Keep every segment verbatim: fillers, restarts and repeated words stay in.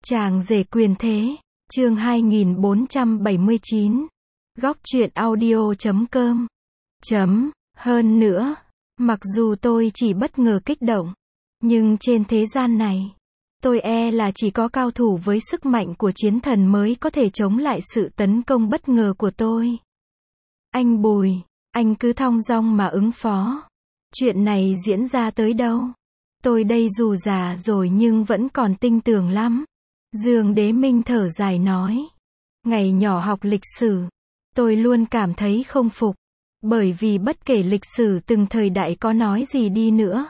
Chàng rể quyền thế, chương hai nghìn bốn trăm bảy mươi chín. Góc truyện audio chấm com. Chấm, hơn nữa, mặc dù tôi chỉ bất ngờ kích động, nhưng trên thế gian này, tôi e là chỉ có cao thủ với sức mạnh của chiến thần mới có thể chống lại sự tấn công bất ngờ của tôi. Anh Bùi, anh cứ thong dong mà ứng phó. Chuyện này diễn ra tới đâu? Tôi đây dù già rồi nhưng vẫn còn tinh tường lắm. Dương Đế Minh thở dài nói. Ngày nhỏ học lịch sử, tôi luôn cảm thấy không phục. Bởi vì bất kể lịch sử từng thời đại có nói gì đi nữa,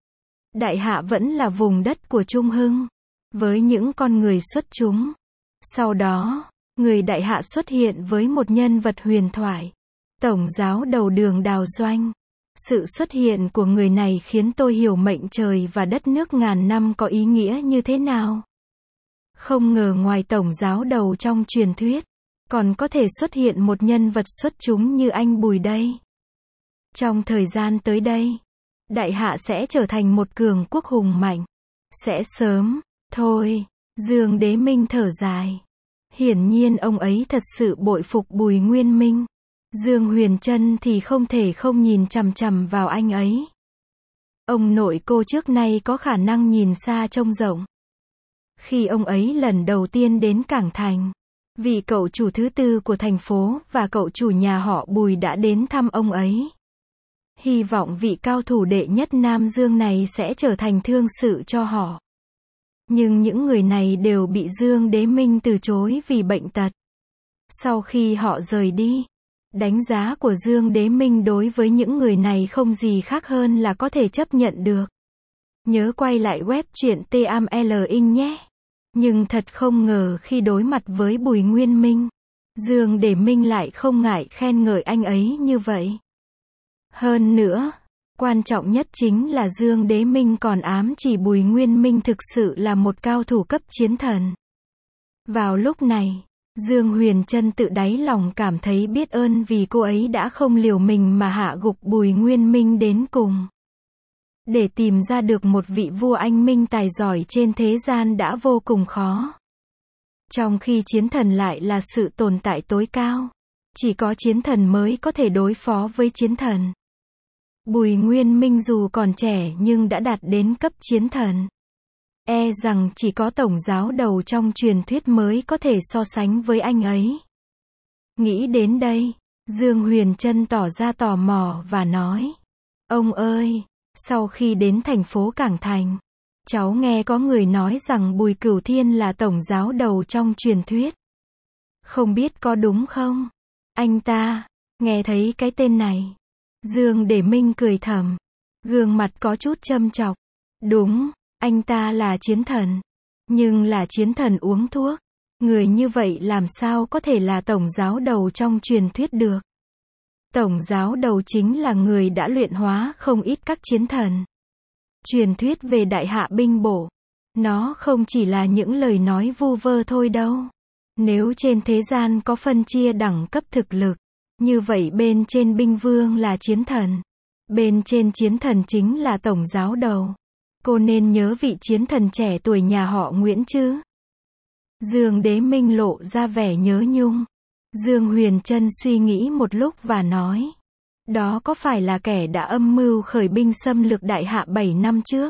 Đại Hạ vẫn là vùng đất của Trung Hưng, với những con người xuất chúng. Sau đó, người Đại Hạ xuất hiện với một nhân vật huyền thoại, Tổng giáo đầu Đường Đào Doanh. Sự xuất hiện của người này khiến tôi hiểu mệnh trời và đất nước ngàn năm có ý nghĩa như thế nào. Không ngờ ngoài tổng giáo đầu trong truyền thuyết, còn có thể xuất hiện một nhân vật xuất chúng như anh Bùi đây. Trong thời gian tới đây, Đại Hạ sẽ trở thành một cường quốc hùng mạnh. Sẽ sớm, thôi, Dương Đế Minh thở dài. Hiển nhiên ông ấy thật sự bội phục Bùi Nguyên Minh. Dương Huyền Trân thì không thể không nhìn chằm chằm vào anh ấy. Ông nội cô trước nay có khả năng nhìn xa trông rộng. Khi ông ấy lần đầu tiên đến Cảng Thành, vị cậu chủ thứ tư của thành phố và cậu chủ nhà họ Bùi đã đến thăm ông ấy. Hy vọng vị cao thủ đệ nhất Nam Dương này sẽ trở thành thương sự cho họ. Nhưng những người này đều bị Dương Đế Minh từ chối vì bệnh tật. Sau khi họ rời đi, đánh giá của Dương Đế Minh đối với những người này không gì khác hơn là có thể chấp nhận được. Nhớ quay lại web truyện tê em lờ inh nhé. Nhưng thật không ngờ khi đối mặt với Bùi Nguyên Minh, Dương Đế Minh lại không ngại khen ngợi anh ấy như vậy. Hơn nữa, quan trọng nhất chính là Dương Đế Minh còn ám chỉ Bùi Nguyên Minh thực sự là một cao thủ cấp chiến thần. Vào lúc này, Dương Huyền Trân tự đáy lòng cảm thấy biết ơn vì cô ấy đã không liều mình mà hạ gục Bùi Nguyên Minh đến cùng. Để tìm ra được một vị vua anh minh tài giỏi trên thế gian đã vô cùng khó. Trong khi chiến thần lại là sự tồn tại tối cao. Chỉ có chiến thần mới có thể đối phó với chiến thần. Bùi Nguyên Minh dù còn trẻ nhưng đã đạt đến cấp chiến thần. E rằng chỉ có tổng giáo đầu trong truyền thuyết mới có thể so sánh với anh ấy. Nghĩ đến đây, Dương Huyền Trân tỏ ra tò mò và nói. Ông ơi, sau khi đến thành phố Cảng Thành, cháu nghe có người nói rằng Bùi Cửu Thiên là tổng giáo đầu trong truyền thuyết. Không biết có đúng không? Anh ta, nghe thấy cái tên này. Dương Đế Minh cười thầm. Gương mặt có chút châm chọc. Đúng, anh ta là chiến thần. Nhưng là chiến thần uống thuốc. Người như vậy làm sao có thể là tổng giáo đầu trong truyền thuyết được. Tổng giáo đầu chính là người đã luyện hóa không ít các chiến thần. Truyền thuyết về Đại Hạ binh bổ. Nó không chỉ là những lời nói vu vơ thôi đâu. Nếu trên thế gian có phân chia đẳng cấp thực lực, như vậy bên trên binh vương là chiến thần. Bên trên chiến thần chính là tổng giáo đầu. Cô nên nhớ vị chiến thần trẻ tuổi nhà họ Nguyễn chứ. Dương Đế Minh lộ ra vẻ nhớ nhung. Dương Huyền Trân suy nghĩ một lúc và nói. Đó có phải là kẻ đã âm mưu khởi binh xâm lược Đại Hạ bảy năm trước?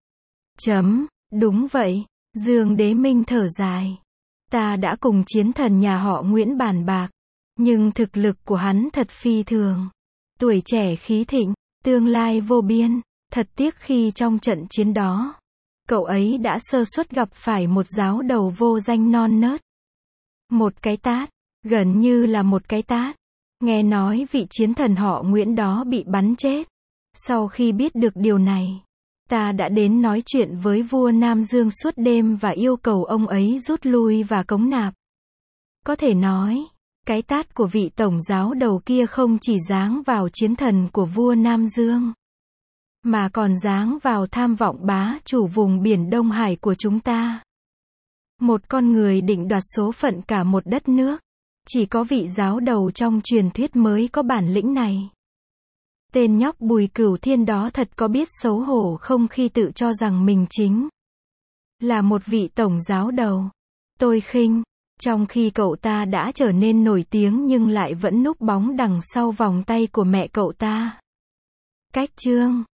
Chấm, đúng vậy. Dương Đế Minh thở dài. Ta đã cùng chiến thần nhà họ Nguyễn bàn bạc. Nhưng thực lực của hắn thật phi thường. Tuổi trẻ khí thịnh, tương lai vô biên. Thật tiếc khi trong trận chiến đó, cậu ấy đã sơ suất gặp phải một giáo đầu vô danh non nớt. Một cái tát, gần như là một cái tát. Nghe nói vị chiến thần họ Nguyễn đó bị bắn chết. Sau khi biết được điều này, ta đã đến nói chuyện với vua Nam Dương suốt đêm và yêu cầu ông ấy rút lui và cống nạp. Có thể nói, cái tát của vị tổng giáo đầu kia không chỉ giáng vào chiến thần của vua Nam Dương, mà còn giáng vào tham vọng bá chủ vùng biển Đông Hải của chúng ta. Một con người định đoạt số phận cả một đất nước. Chỉ có vị giáo đầu trong truyền thuyết mới có bản lĩnh này. Tên nhóc Bùi Cửu Thiên đó thật có biết xấu hổ không khi tự cho rằng mình chính là một vị tổng giáo đầu. Tôi khinh. Trong khi cậu ta đã trở nên nổi tiếng nhưng lại vẫn núp bóng đằng sau vòng tay của mẹ cậu ta. Cách chương